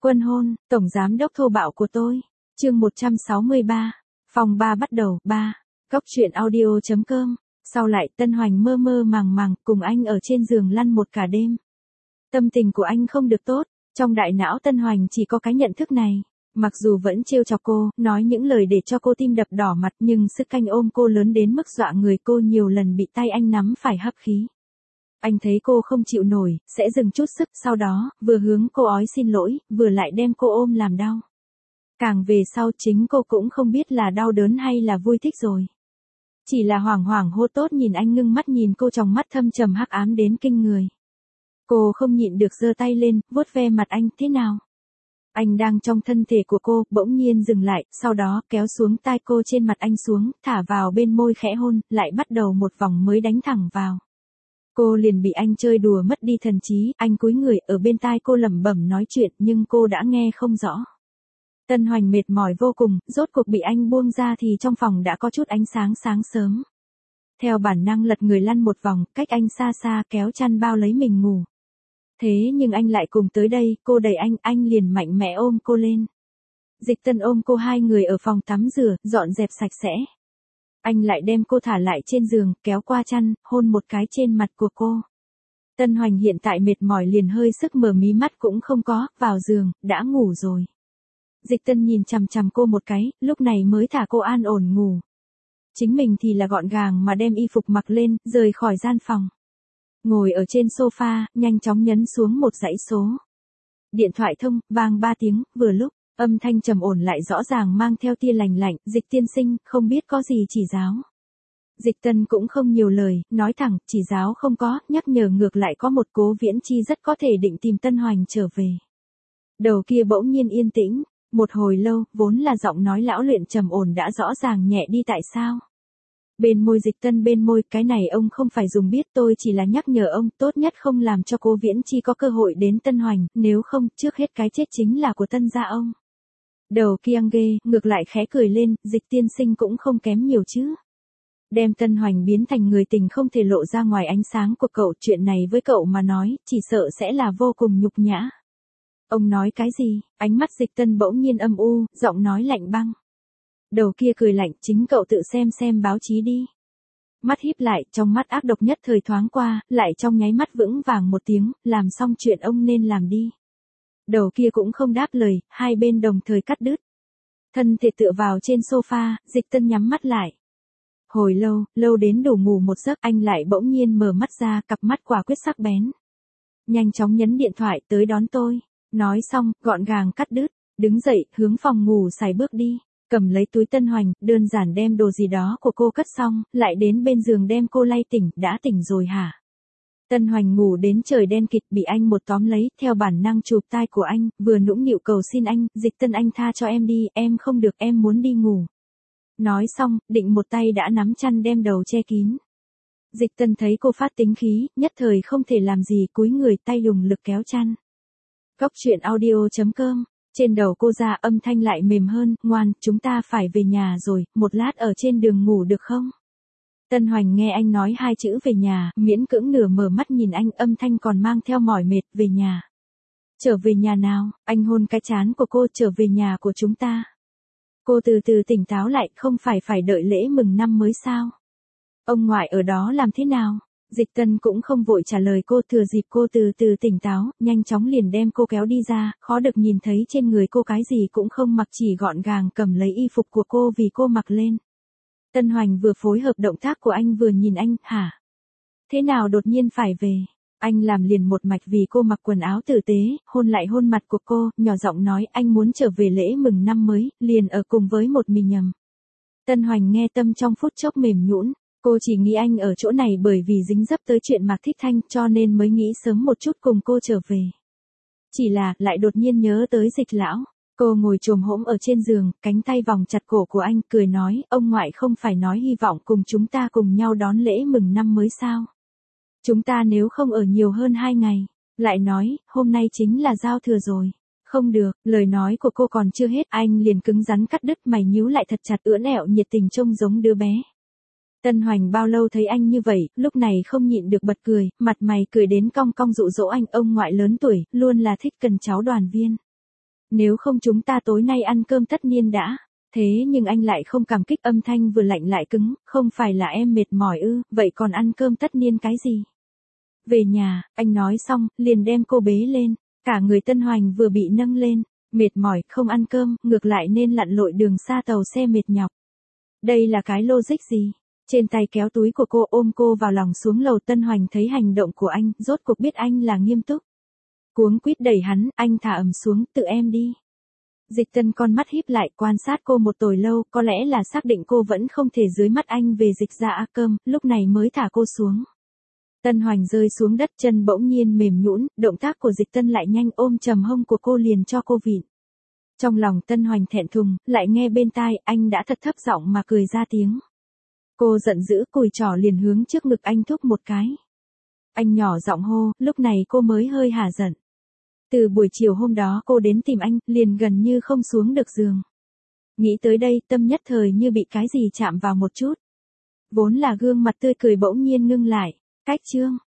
Quân hôn, tổng giám đốc thô bạo của tôi. Chương 163. Phòng 3 bắt đầu. 3. Cóc truyện audio.com. Sau lại Tân Hoành mơ mơ màng màng cùng anh ở trên giường lăn một cả đêm. Tâm tình của anh không được tốt, trong đại não Tân Hoành chỉ có cái nhận thức này. Mặc dù vẫn trêu chọc cô, nói những lời để cho cô tim đập đỏ mặt, nhưng sức anh ôm cô lớn đến mức dọa người, cô nhiều lần bị tay anh nắm phải hấp khí. Anh thấy cô không chịu nổi, sẽ dừng chút sức, sau đó, vừa hướng cô ói xin lỗi, vừa lại đem cô ôm làm đau. Càng về sau chính cô cũng không biết là đau đớn hay là vui thích rồi. Chỉ là hoảng hoảng hô tốt nhìn anh, ngưng mắt nhìn cô, tròng mắt thâm trầm hắc ám đến kinh người. Cô không nhịn được giơ tay lên, vuốt ve mặt anh. Thế nào? Anh đang trong thân thể của cô, bỗng nhiên dừng lại, sau đó kéo xuống tai cô, trên mặt anh xuống, thả vào bên môi khẽ hôn, lại bắt đầu một vòng mới đánh thẳng vào. Cô liền bị anh chơi đùa mất đi thần trí, anh cúi người ở bên tai cô lẩm bẩm nói chuyện, nhưng cô đã nghe không rõ. Tân Hoành mệt mỏi vô cùng, rốt cuộc bị anh buông ra thì trong phòng đã có chút ánh sáng sáng sớm. Theo bản năng lật người lăn một vòng, cách anh xa xa, kéo chăn bao lấy mình ngủ. Thế nhưng anh lại cùng tới đây, cô đẩy anh liền mạnh mẽ ôm cô lên. Dịch Tân ôm cô, hai người ở phòng tắm rửa, dọn dẹp sạch sẽ. Anh lại đem cô thả lại trên giường, kéo qua chăn, hôn một cái trên mặt của cô. Tân Hoành hiện tại mệt mỏi liền hơi sức mở mí mắt cũng không có, vào giường, đã ngủ rồi. Dịch Tân nhìn chằm chằm cô một cái, lúc này mới thả cô an ổn ngủ. Chính mình thì là gọn gàng mà đem y phục mặc lên, rời khỏi gian phòng. Ngồi ở trên sofa, nhanh chóng nhấn xuống một dãy số. Điện thoại thông, vang 3 tiếng, vừa lúc, âm thanh trầm ổn lại rõ ràng mang theo tia lành lạnh, Dịch tiên sinh, không biết có gì chỉ giáo. Dịch Tân cũng không nhiều lời, nói thẳng, chỉ giáo không có, nhắc nhở ngược lại có một Cố Viễn Chi rất có thể định tìm Tân Hoành trở về. Đầu kia bỗng nhiên yên tĩnh, một hồi lâu, vốn là giọng nói lão luyện trầm ổn đã rõ ràng nhẹ đi. Tại sao? Bên môi Dịch Tân bên môi, cái này ông không phải dùng biết, tôi chỉ là nhắc nhở ông, tốt nhất không làm cho Cố Viễn Chi có cơ hội đến Tân Hoành, nếu không, trước hết cái chết chính là của Tân gia ông. Đầu kia ghê, ngược lại khẽ cười lên, Dịch tiên sinh cũng không kém nhiều chứ. Đem Tân Hoành biến thành người tình không thể lộ ra ngoài ánh sáng của cậu, chuyện này với cậu mà nói, chỉ sợ sẽ là vô cùng nhục nhã. Ông nói cái gì? Ánh mắt Dịch Tân bỗng nhiên âm u, giọng nói lạnh băng. Đầu kia cười lạnh, chính cậu tự xem báo chí đi. Mắt híp lại, trong mắt ác độc nhất thời thoáng qua, lại trong nháy mắt vững vàng một tiếng, làm xong chuyện ông nên làm đi. Đầu kia cũng không đáp lời, hai bên đồng thời cắt đứt. Thân thể tựa vào trên sofa, Dịch Tân nhắm mắt lại. Hồi lâu đến đủ ngủ một giấc, anh lại bỗng nhiên mở mắt ra, cặp mắt quả quyết sắc bén. Nhanh chóng nhấn điện thoại, tới đón tôi. Nói xong, gọn gàng cắt đứt, đứng dậy, hướng phòng ngủ xài bước đi. Cầm lấy túi Tân Hoành, đơn giản đem đồ gì đó của cô cất xong, lại đến bên giường đem cô lay tỉnh, đã tỉnh rồi hả? Tân Hoành ngủ đến trời đen kịt, bị anh một tóm lấy, theo bản năng chụp tai của anh, vừa nũng nịu cầu xin anh, Dịch Tân anh tha cho em đi, em không được, em muốn đi ngủ. Nói xong, định một tay đã nắm chăn đem đầu che kín. Dịch Tân thấy cô phát tính khí, nhất thời không thể làm gì, cúi người tay dùng lực kéo chăn. Cóc truyện audio.com. Trên đầu cô ra âm thanh lại mềm hơn, ngoan, chúng ta phải về nhà rồi, một lát ở trên đường ngủ được không? Tân Hoành nghe anh nói hai chữ về nhà, miễn cưỡng nửa mở mắt nhìn anh, âm thanh còn mang theo mỏi mệt, về nhà. Trở về nhà nào? Anh hôn cái trán của cô, trở về nhà của chúng ta. Cô từ từ tỉnh táo lại, không phải đợi lễ mừng năm mới sao? Ông ngoại ở đó làm thế nào? Dịch Tân cũng không vội trả lời cô, thừa dịp cô từ từ tỉnh táo, nhanh chóng liền đem cô kéo đi ra, khó được nhìn thấy trên người cô cái gì cũng không mặc, chỉ gọn gàng cầm lấy y phục của cô vì cô mặc lên. Tân Hoành vừa phối hợp động tác của anh vừa nhìn anh, hả? Thế nào đột nhiên phải về? Anh làm liền một mạch vì cô mặc quần áo tử tế, hôn lại hôn mặt của cô, nhỏ giọng nói anh muốn trở về lễ mừng năm mới, liền ở cùng với một mình nhầm. Tân Hoành nghe tâm trong phút chốc mềm nhũn. Cô chỉ nghĩ anh ở chỗ này bởi vì dính dấp tới chuyện Mạc Thích Thanh cho nên mới nghĩ sớm một chút cùng cô trở về. Chỉ là, lại đột nhiên nhớ tới Dịch lão. Cô ngồi chồm hổm ở trên giường, cánh tay vòng chặt cổ của anh, cười nói, ông ngoại không phải nói hy vọng cùng chúng ta cùng nhau đón lễ mừng năm mới sao? Chúng ta nếu không ở nhiều hơn 2 ngày, lại nói, hôm nay chính là giao thừa rồi. Không được, lời nói của cô còn chưa hết, anh liền cứng rắn cắt đứt, mày nhíu lại thật chặt, ưỡn ẹo nhiệt tình trông giống đứa bé. Tân Hoành bao lâu thấy anh như vậy, lúc này không nhịn được bật cười, mặt mày cười đến cong cong dụ dỗ anh, ông ngoại lớn tuổi, luôn là thích cần cháu đoàn viên. Nếu không chúng ta tối nay ăn cơm tất niên đã. Thế nhưng anh lại không cảm kích, âm thanh vừa lạnh lại cứng, không phải là em mệt mỏi ư, vậy còn ăn cơm tất niên cái gì? Về nhà, anh nói xong, liền đem cô bế lên, cả người Tân Hoành vừa bị nâng lên, mệt mỏi, không ăn cơm, ngược lại nên lặn lội đường xa tàu xe mệt nhọc. Đây là cái logic gì? Trên tay kéo túi của cô ôm cô vào lòng xuống lầu. Tân Hoành thấy hành động của anh, rốt cuộc biết anh là nghiêm túc. Cuống quýt đẩy hắn, anh thả ầm xuống, tự em đi. Dịch Tân con mắt híp lại quan sát cô một hồi lâu, có lẽ là xác định cô vẫn không thể dưới mắt anh về dịch ra A Cơm, lúc này mới thả cô xuống. Tân Hoành rơi xuống đất, chân bỗng nhiên mềm nhũn, động tác của Dịch Tân lại nhanh, ôm chầm hông của cô liền cho cô vịn. Trong lòng Tân Hoành thẹn thùng, lại nghe bên tai anh đã thật thấp giọng mà cười ra tiếng. Cô giận dữ, cùi trỏ liền hướng trước ngực anh thúc một cái. Anh nhỏ giọng hô, lúc này cô mới hơi hả giận. Từ buổi chiều hôm đó cô đến tìm anh, liền gần như không xuống được giường. Nghĩ tới đây, tâm nhất thời như bị cái gì chạm vào một chút. Vốn là gương mặt tươi cười bỗng nhiên ngưng lại. Cách chương